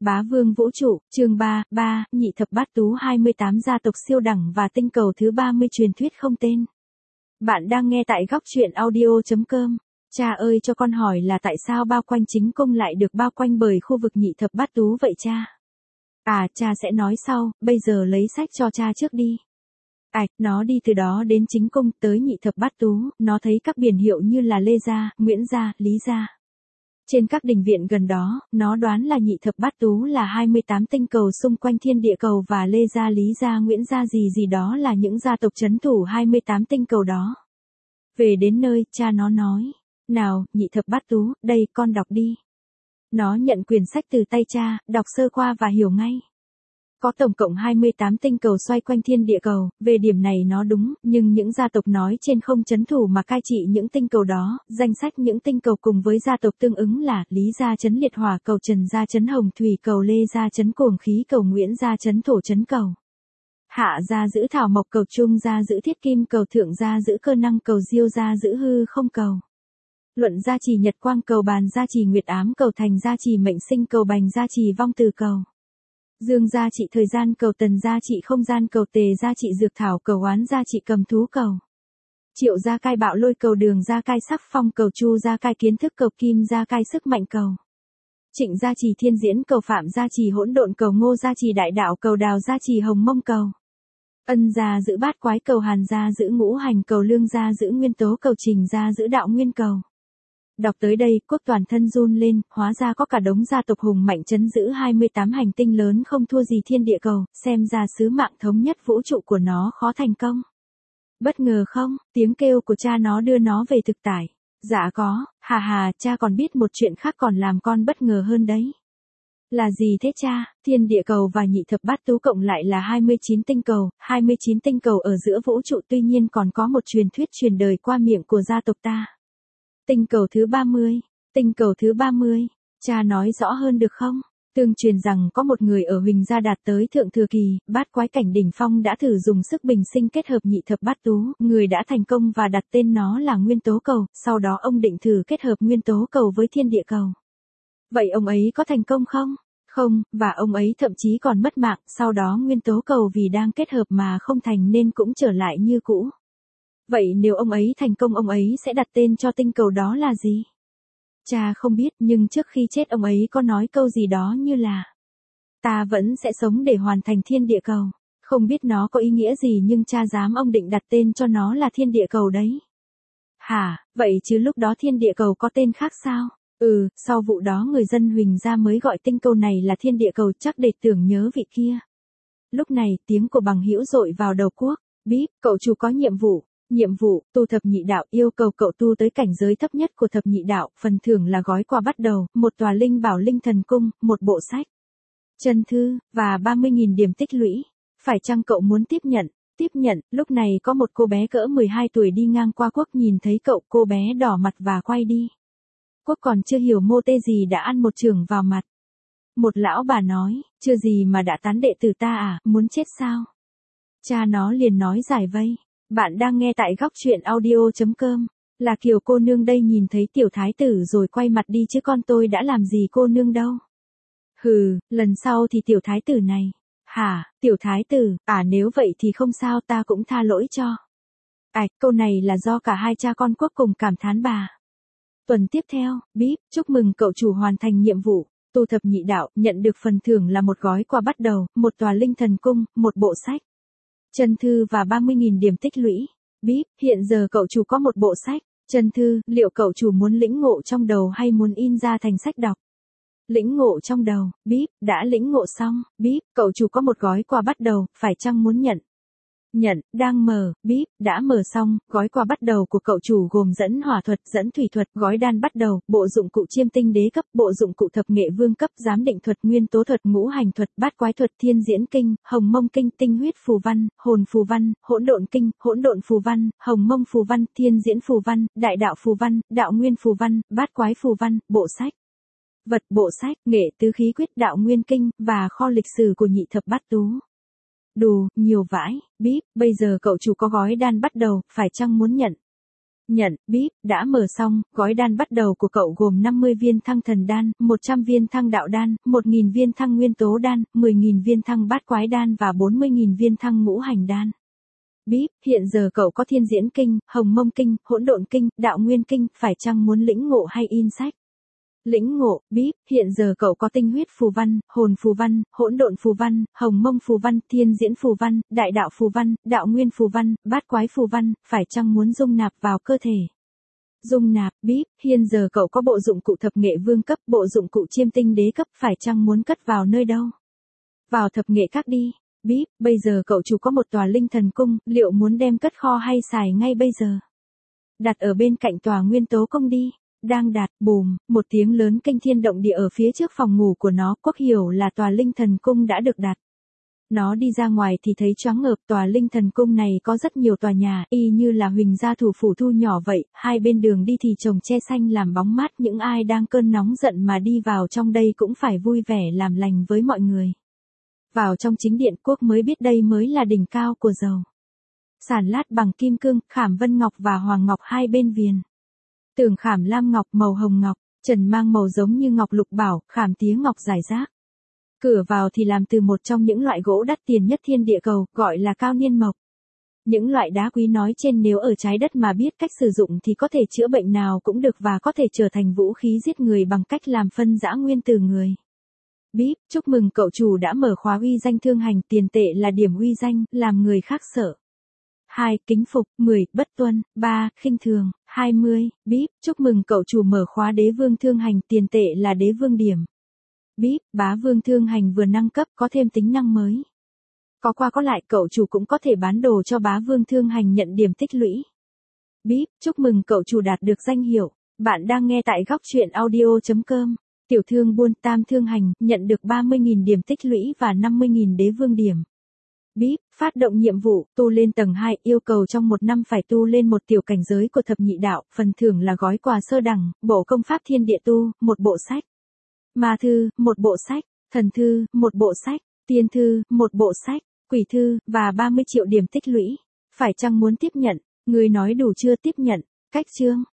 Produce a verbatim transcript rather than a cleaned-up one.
Bá vương vũ trụ, chương ba, ba, nhị thập bát tú hai mươi tám gia tộc siêu đẳng và tinh cầu thứ ba mươi truyền thuyết không tên. Bạn đang nghe tại góc truyện audio chấm com. Cha ơi cho con hỏi là tại sao bao quanh chính cung lại được bao quanh bởi khu vực nhị thập bát tú vậy cha? À, cha sẽ nói sau, bây giờ lấy sách cho cha trước đi. Ảch, à, nó đi từ đó đến chính cung tới nhị thập bát tú, nó thấy các biển hiệu như là Lê Gia, Nguyễn Gia, Lý Gia. Trên các đình viện gần đó, nó đoán là nhị thập bát tú là hai mươi tám tinh cầu xung quanh thiên địa cầu và Lê Gia, Lý Gia, Nguyễn Gia gì gì đó là những gia tộc trấn thủ hai mươi tám tinh cầu đó. Về đến nơi, cha nó nói, nào, nhị thập bát tú, đây con đọc đi. Nó nhận quyển sách từ tay cha, đọc sơ qua và hiểu ngay. Có tổng cộng hai mươi tám tinh cầu xoay quanh thiên địa cầu, về điểm này nó đúng, nhưng những gia tộc nói trên không trấn thủ mà cai trị những tinh cầu đó, danh sách những tinh cầu cùng với gia tộc tương ứng là Lý Gia trấn liệt hỏa cầu, Trần Gia trấn hồng thủy cầu, Lê Gia trấn cuồng khí cầu, Nguyễn Gia trấn thổ trấn cầu. Hạ Gia giữ thảo mộc cầu, Trung Gia giữ thiết kim cầu, Thượng Gia giữ cơ năng cầu, Diêu Gia giữ hư không cầu. Luận Gia trì nhật quang cầu, Bàn Gia trì nguyệt ám cầu, Thành Gia trì mệnh sinh cầu, Bành Gia trì vong từ cầu. Dương gia trị thời gian cầu, Tần gia trị không gian cầu, Tề gia trị dược thảo cầu, Oán gia trị cầm thú cầu. Triệu gia cai bạo lôi cầu, Đường gia cai sắc phong cầu, Chu gia cai kiến thức cầu, Kim gia cai sức mạnh cầu. Trịnh gia trì thiên diễn cầu, Phạm gia trì hỗn độn cầu, Ngô gia trì đại đạo cầu, Đào gia trì hồng mông cầu. Ân gia giữ bát quái cầu, Hàn gia giữ ngũ hành cầu, Lương gia giữ nguyên tố cầu, Trình gia giữ đạo nguyên cầu. Đọc tới đây, Quốc toàn thân run lên, hóa ra có cả đống gia tộc hùng mạnh trấn giữ hai mươi tám hành tinh lớn không thua gì thiên địa cầu, xem ra sứ mạng thống nhất vũ trụ của nó khó thành công. Bất ngờ không, tiếng kêu của cha nó đưa nó về thực tại. Dạ có, hà hà, cha còn biết một chuyện khác còn làm con bất ngờ hơn đấy. Là gì thế cha? Thiên địa cầu và nhị thập bát tú cộng lại là hai mươi chín tinh cầu, hai mươi chín tinh cầu ở giữa vũ trụ, tuy nhiên còn có một truyền thuyết truyền đời qua miệng của gia tộc ta. Tinh cầu thứ ba mươi, tinh cầu thứ ba mươi, cha nói rõ hơn được không? Tương truyền rằng có một người ở Huỳnh Gia đạt tới thượng thừa kỳ, bát quái cảnh đỉnh phong đã thử dùng sức bình sinh kết hợp nhị thập bát tú, người đã thành công và đặt tên nó là nguyên tố cầu, sau đó ông định thử kết hợp nguyên tố cầu với thiên địa cầu. Vậy ông ấy có thành công không? Không, và ông ấy thậm chí còn mất mạng, sau đó nguyên tố cầu vì đang kết hợp mà không thành nên cũng trở lại như cũ. Vậy nếu ông ấy thành công, ông ấy sẽ đặt tên cho tinh cầu đó là gì? Cha không biết, nhưng trước khi chết ông ấy có nói câu gì đó như là ta vẫn sẽ sống để hoàn thành thiên địa cầu. Không biết nó có ý nghĩa gì nhưng cha dám ông định đặt tên cho nó là thiên địa cầu đấy. Hả, vậy chứ lúc đó thiên địa cầu có tên khác sao? Ừ, sau vụ đó người dân Huỳnh Gia mới gọi tinh cầu này là thiên địa cầu, chắc để tưởng nhớ vị kia. Lúc này tiếng của bằng hữu dội vào đầu Quốc. Bíp, cậu chủ có nhiệm vụ. Nhiệm vụ, tu thập nhị đạo, yêu cầu cậu tu tới cảnh giới thấp nhất của thập nhị đạo, phần thưởng là gói quà bắt đầu, một tòa linh bảo linh thần cung, một bộ sách, chân thư, và ba mươi nghìn điểm tích lũy. Phải chăng cậu muốn tiếp nhận? Tiếp nhận, lúc này có một cô bé cỡ mười hai tuổi đi ngang qua Quốc, nhìn thấy cậu, cô bé đỏ mặt và quay đi. Quốc còn chưa hiểu mô tê gì đã ăn một chưởng vào mặt. Một lão bà nói, chưa gì mà đã tán đệ tử ta à, muốn chết sao? Cha nó liền nói giải vây. Bạn đang nghe tại góc truyện audio chấm com. Là Kiều cô nương đây, nhìn thấy tiểu thái tử rồi quay mặt đi chứ con tôi đã làm gì cô nương đâu. Hừ, lần sau thì tiểu thái tử này. Hả, tiểu thái tử, à nếu vậy thì không sao, ta cũng tha lỗi cho. Ảch, câu này là do cả hai cha con Quốc cùng cảm thán bà. Tuần tiếp theo, bíp, chúc mừng cậu chủ hoàn thành nhiệm vụ. Tu thập nhị đạo, nhận được phần thưởng là một gói quà bắt đầu, một tòa linh thần cung, một bộ sách, chân thư và ba mươi nghìn điểm tích lũy. Bíp, hiện giờ cậu chủ có một bộ sách, chân thư, liệu cậu chủ muốn lĩnh ngộ trong đầu hay muốn in ra thành sách đọc? Lĩnh ngộ trong đầu, bíp, đã lĩnh ngộ xong, bíp, cậu chủ có một gói quà bắt đầu, phải chăng muốn nhận? Nhận, đang mở, bíp, đã mở xong, gói quà bắt đầu của cậu chủ gồm dẫn hỏa thuật, dẫn thủy thuật, gói đan bắt đầu, bộ dụng cụ chiêm tinh đế cấp, bộ dụng cụ thập nghệ vương cấp, giám định thuật, nguyên tố thuật, ngũ hành thuật, bát quái thuật, thiên diễn kinh, hồng mông kinh, tinh huyết phù văn, hồn phù văn, hỗn độn kinh, hỗn độn phù văn, hồng mông phù văn, thiên diễn phù văn, đại đạo phù văn, đạo nguyên phù văn, bát quái phù văn, bộ sách. Vật, bộ sách, nghệ tứ khí quyết, đạo nguyên kinh, và kho lịch sử của nhị thập bát tú. Đù, nhiều vãi, bíp, bây giờ cậu chủ có gói đan bắt đầu, phải chăng muốn nhận? Nhận, bíp, đã mở xong, gói đan bắt đầu của cậu gồm năm mươi viên thăng thần đan, một trăm viên thăng đạo đan, một nghìn viên thăng nguyên tố đan, mười nghìn viên thăng bát quái đan và bốn mươi nghìn viên thăng ngũ hành đan. Bíp, hiện giờ cậu có thiên diễn kinh, hồng mông kinh, hỗn độn kinh, đạo nguyên kinh, phải chăng muốn lĩnh ngộ hay in sách? Lĩnh ngộ, bíp, hiện giờ cậu có tinh huyết phù văn, hồn phù văn, hỗn độn phù văn, hồng mông phù văn, thiên diễn phù văn, đại đạo phù văn, đạo nguyên phù văn, bát quái phù văn, phải chăng muốn dung nạp vào cơ thể? Dung nạp, bíp, hiện giờ cậu có bộ dụng cụ thập nghệ vương cấp, bộ dụng cụ chiêm tinh đế cấp, phải chăng muốn cất vào nơi đâu? Vào thập nghệ các đi. Bíp, bây giờ cậu chủ có một tòa linh thần cung, liệu muốn đem cất kho hay xài ngay bây giờ? Đặt ở bên cạnh tòa nguyên tố cung đi. Đang đặt, bùm, một tiếng lớn kinh thiên động địa ở phía trước phòng ngủ của nó, Quốc hiểu là tòa linh thần cung đã được đặt. Nó đi ra ngoài thì thấy choáng ngợp, tòa linh thần cung này có rất nhiều tòa nhà, y như là Huỳnh gia thủ phủ thu nhỏ vậy, hai bên đường đi thì trồng tre xanh làm bóng mát, những ai đang cơn nóng giận mà đi vào trong đây cũng phải vui vẻ làm lành với mọi người. Vào trong chính điện, Quốc mới biết đây mới là đỉnh cao của dầu. Sàn lát bằng kim cương, khảm vân ngọc và hoàng ngọc hai bên viền. Tường khảm lam ngọc màu hồng ngọc, trần mang màu giống như ngọc lục bảo, khảm tía ngọc rải rác. Cửa vào thì làm từ một trong những loại gỗ đắt tiền nhất thiên địa cầu, gọi là cao niên mộc. Những loại đá quý nói trên nếu ở trái đất mà biết cách sử dụng thì có thể chữa bệnh nào cũng được và có thể trở thành vũ khí giết người bằng cách làm phân dã nguyên từ người. Bíp, chúc mừng cậu chủ đã mở khóa uy danh thương hành, tiền tệ là điểm uy danh, làm người khác sợ. hai. Kính phục, mười. Bất tuân, ba. Khinh thường, hai mươi. Bíp, chúc mừng cậu chủ mở khóa đế vương thương hành, tiền tệ là đế vương điểm. Bíp, bá vương thương hành vừa nâng cấp có thêm tính năng mới. Có qua có lại cậu chủ cũng có thể bán đồ cho bá vương thương hành nhận điểm tích lũy. Bíp, chúc mừng cậu chủ đạt được danh hiệu. Bạn đang nghe tại góc truyện audio chấm com. Tiểu thương buôn tam thương hành, nhận được ba mươi nghìn điểm tích lũy và năm mươi nghìn đế vương điểm. Bíp, phát động nhiệm vụ, tu lên tầng hai, yêu cầu trong một năm phải tu lên một tiểu cảnh giới của thập nhị đạo, phần thưởng là gói quà sơ đẳng, bộ công pháp thiên địa tu, một bộ sách. Ma thư, một bộ sách, thần thư, một bộ sách, tiên thư, một bộ sách, quỷ thư, và ba mươi triệu điểm tích lũy. Phải chăng muốn tiếp nhận? Người nói đủ chưa tiếp nhận? Cách chương.